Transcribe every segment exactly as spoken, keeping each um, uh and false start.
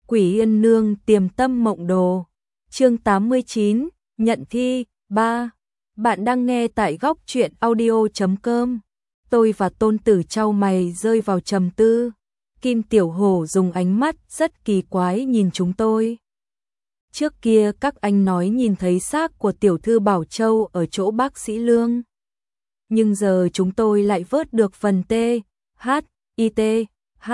Quỷ Yên Nương Tiềm Tâm Mộng Đồ. Chương tám mươi chín, nhận thi. ba. Bạn đang nghe tại góc truyện audio chấm com. Tôi và Tôn Tử chau mày rơi vào trầm tư. Kim Tiểu Hổ dùng ánh mắt rất kỳ quái nhìn chúng tôi. Trước kia các anh nói nhìn thấy xác của tiểu thư Bảo Châu ở chỗ bác sĩ Lương. Nhưng giờ chúng tôi lại vớt được phần T, H, I T, H.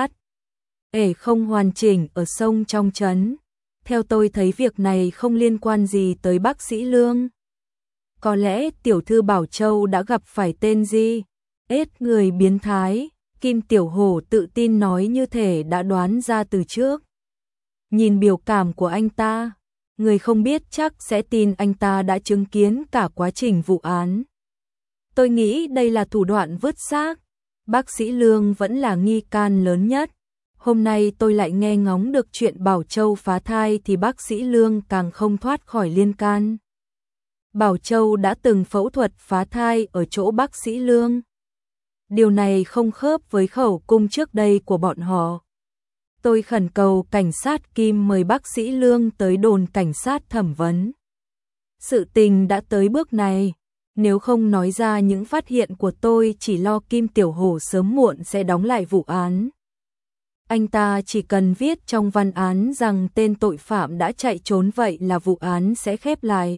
Ể không hoàn chỉnh ở sông trong trấn. Theo tôi thấy việc này không liên quan gì tới bác sĩ Lương. Có lẽ tiểu thư Bảo Châu đã gặp phải tên gì? Ết người biến thái. Kim Tiểu Hổ tự tin nói như thể đã đoán ra từ trước. Nhìn biểu cảm của anh ta, người không biết chắc sẽ tin anh ta đã chứng kiến cả quá trình vụ án. Tôi nghĩ đây là thủ đoạn vứt xác. Bác sĩ Lương vẫn là nghi can lớn nhất. Hôm nay tôi lại nghe ngóng được chuyện Bảo Châu phá thai thì bác sĩ Lương càng không thoát khỏi liên can. Bảo Châu đã từng phẫu thuật phá thai ở chỗ bác sĩ Lương. Điều này không khớp với khẩu cung trước đây của bọn họ. Tôi khẩn cầu cảnh sát Kim mời bác sĩ Lương tới đồn cảnh sát thẩm vấn. Sự tình đã tới bước này, nếu không nói ra những phát hiện của tôi chỉ lo Kim Tiểu Hổ sớm muộn sẽ đóng lại vụ án. Anh ta chỉ cần viết trong văn án rằng tên tội phạm đã chạy trốn vậy là vụ án sẽ khép lại.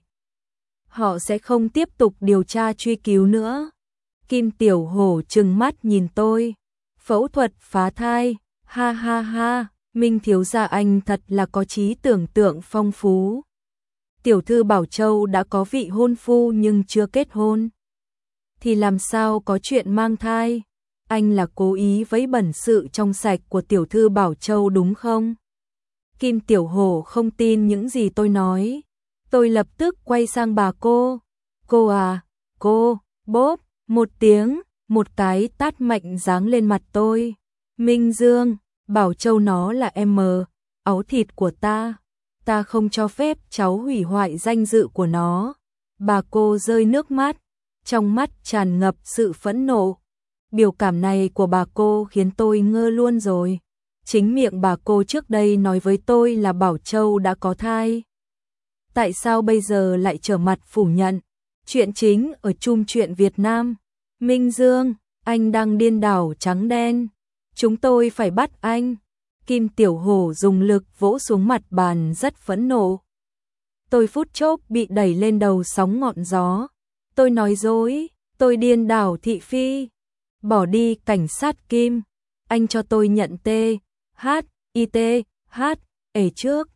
Họ sẽ không tiếp tục điều tra truy cứu nữa. Kim Tiểu Hổ trừng mắt nhìn tôi. Phẫu thuật phá thai, ha ha ha, Minh thiếu gia anh thật là có trí tưởng tượng phong phú. Tiểu thư Bảo Châu đã có vị hôn phu nhưng chưa kết hôn. Thì làm sao có chuyện mang thai? Anh là cố ý vấy bẩn sự trong sạch của tiểu thư Bảo Châu đúng không? Kim Tiểu Hổ không tin những gì tôi nói. Tôi lập tức quay sang bà cô. Cô à, cô, bốp, một tiếng, một cái tát mạnh giáng lên mặt tôi. Minh Dương, Bảo Châu nó là em, áo thịt của ta. Ta không cho phép cháu hủy hoại danh dự của nó. Bà cô rơi nước mắt, trong mắt tràn ngập sự phẫn nộ. Biểu cảm này của bà cô khiến tôi ngơ luôn rồi. Chính miệng bà cô trước đây nói với tôi là Bảo Châu đã có thai. Tại sao bây giờ lại trở mặt phủ nhận? Chuyện chính ở Chung Truyện Việt Nam. Minh Dương, anh đang điên đảo trắng đen. Chúng tôi phải bắt anh. Kim Tiểu Hổ dùng lực vỗ xuống mặt bàn rất phẫn nộ. Tôi phút chốc bị đẩy lên đầu sóng ngọn gió. Tôi nói dối, tôi điên đảo thị phi. Bỏ đi cảnh sát Kim. Anh cho tôi nhận T, H, I T, H, ể trước.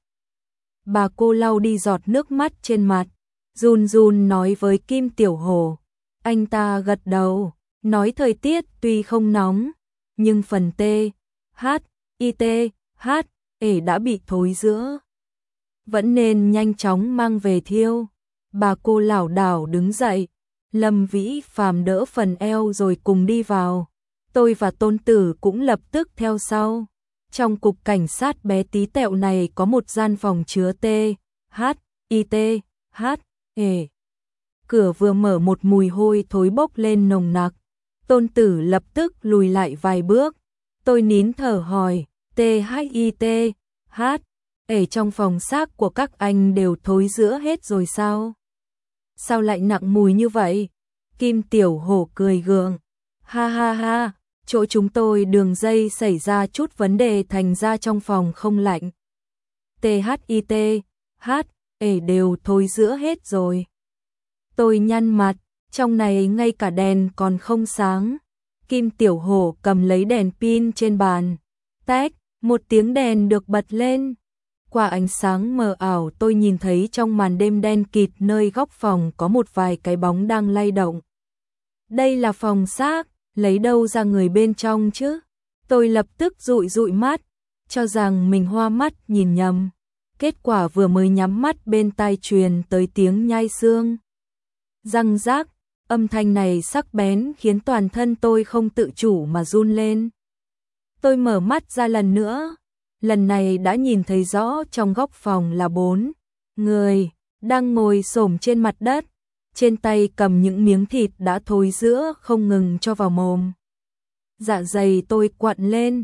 Bà cô lau đi giọt nước mắt trên mặt. Run run nói với Kim Tiểu Hổ. Anh ta gật đầu, nói thời tiết tuy không nóng, nhưng phần T, H, I T, H, ể đã bị thối rữa. Vẫn nên nhanh chóng mang về thiêu. Bà cô lảo đảo đứng dậy. Lâm Vĩ Phàm đỡ phần eo rồi cùng đi vào. Tôi và Tôn Tử cũng lập tức theo sau. Trong cục cảnh sát bé tí tẹo này có một gian phòng chứa T, H, I T, H, ể. Cửa vừa mở một mùi hôi thối bốc lên nồng nặc. Tôn Tử lập tức lùi lại vài bước. Tôi nín thở hỏi, T H I T, H, ể trong phòng xác của các anh đều thối rữa hết rồi sao? Sao lại nặng mùi như vậy? Kim Tiểu Hổ cười gượng. Ha ha ha, chỗ chúng tôi đường dây xảy ra chút vấn đề thành ra trong phòng không lạnh. T H I T, H, ể đều thối rữa hết rồi. Tôi nhăn mặt, trong này ngay cả đèn còn không sáng. Kim Tiểu Hổ cầm lấy đèn pin trên bàn. Tách, một tiếng đèn được bật lên. Qua ánh sáng mờ ảo tôi nhìn thấy trong màn đêm đen kịt nơi góc phòng có một vài cái bóng đang lay động. Đây là phòng xác, lấy đâu ra người bên trong chứ? Tôi lập tức dụi dụi mắt, cho rằng mình hoa mắt nhìn nhầm. Kết quả vừa mới nhắm mắt bên tai truyền tới tiếng nhai xương. Răng rác, âm thanh này sắc bén khiến toàn thân tôi không tự chủ mà run lên. Tôi mở mắt ra lần nữa. Lần này đã nhìn thấy rõ trong góc phòng là bốn người đang ngồi xổm trên mặt đất, trên tay cầm những miếng thịt đã thối rữa không ngừng cho vào mồm. Dạ dày tôi quặn lên,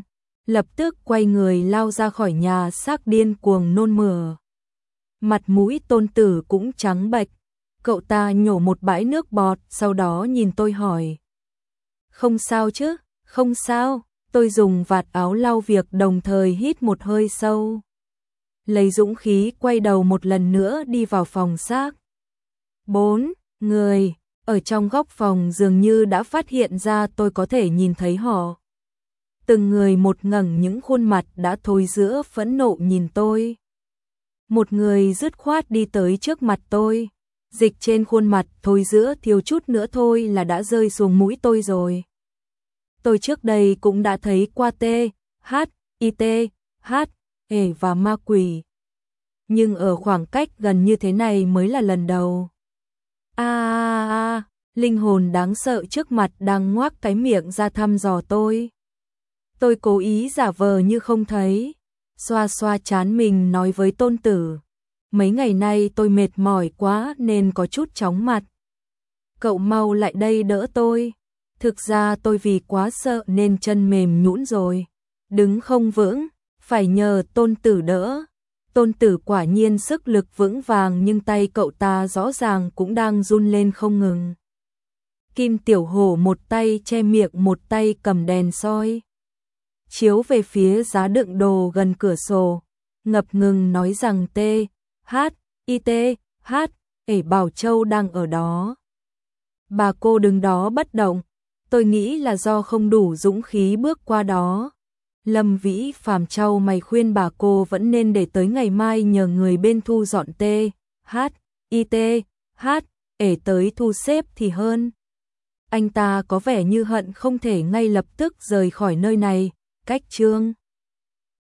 lập tức quay người lao ra khỏi nhà xác điên cuồng nôn mửa. Mặt mũi Tôn Tử cũng trắng bệch, cậu ta nhổ một bãi nước bọt, sau đó nhìn tôi hỏi. Không sao chứ, không sao, tôi dùng vạt áo lau việc đồng thời hít một hơi sâu. Lấy dũng khí quay đầu một lần nữa đi vào phòng xác. Bốn người, ở trong góc phòng dường như đã phát hiện ra tôi có thể nhìn thấy họ. Từng người một ngẩng những khuôn mặt đã thối rữa phẫn nộ nhìn tôi. Một người dứt khoát đi tới trước mặt tôi. Dịch trên khuôn mặt thối rữa thiếu chút nữa thôi là đã rơi xuống mũi tôi rồi. Tôi trước đây cũng đã thấy qua T, H, I T, H, E và ma quỷ. Nhưng ở khoảng cách gần như thế này mới là lần đầu. A a a, linh hồn đáng sợ trước mặt đang ngoác cái miệng ra thăm dò tôi. Tôi cố ý giả vờ như không thấy, xoa xoa trán mình nói với Tôn Tử. Mấy ngày nay tôi mệt mỏi quá nên có chút chóng mặt. Cậu mau lại đây đỡ tôi. Thực ra tôi vì quá sợ nên chân mềm nhũn rồi. Đứng không vững, phải nhờ Tôn Tử đỡ. Tôn Tử quả nhiên sức lực vững vàng nhưng tay cậu ta rõ ràng cũng đang run lên không ngừng. Kim Tiểu Hổ một tay che miệng một tay cầm đèn soi. Chiếu về phía giá đựng đồ gần cửa sổ, ngập ngừng nói rằng T, H, I T, H, ể Bảo Châu đang ở đó. Bà cô đứng đó bất động, tôi nghĩ là do không đủ dũng khí bước qua đó. Lâm Vĩ Phàm trao mày khuyên bà cô vẫn nên để tới ngày mai nhờ người bên thu dọn T, H, I T, H, ể tới thu xếp thì hơn. Anh ta có vẻ như hận không thể ngay lập tức rời khỏi nơi này, cách chương.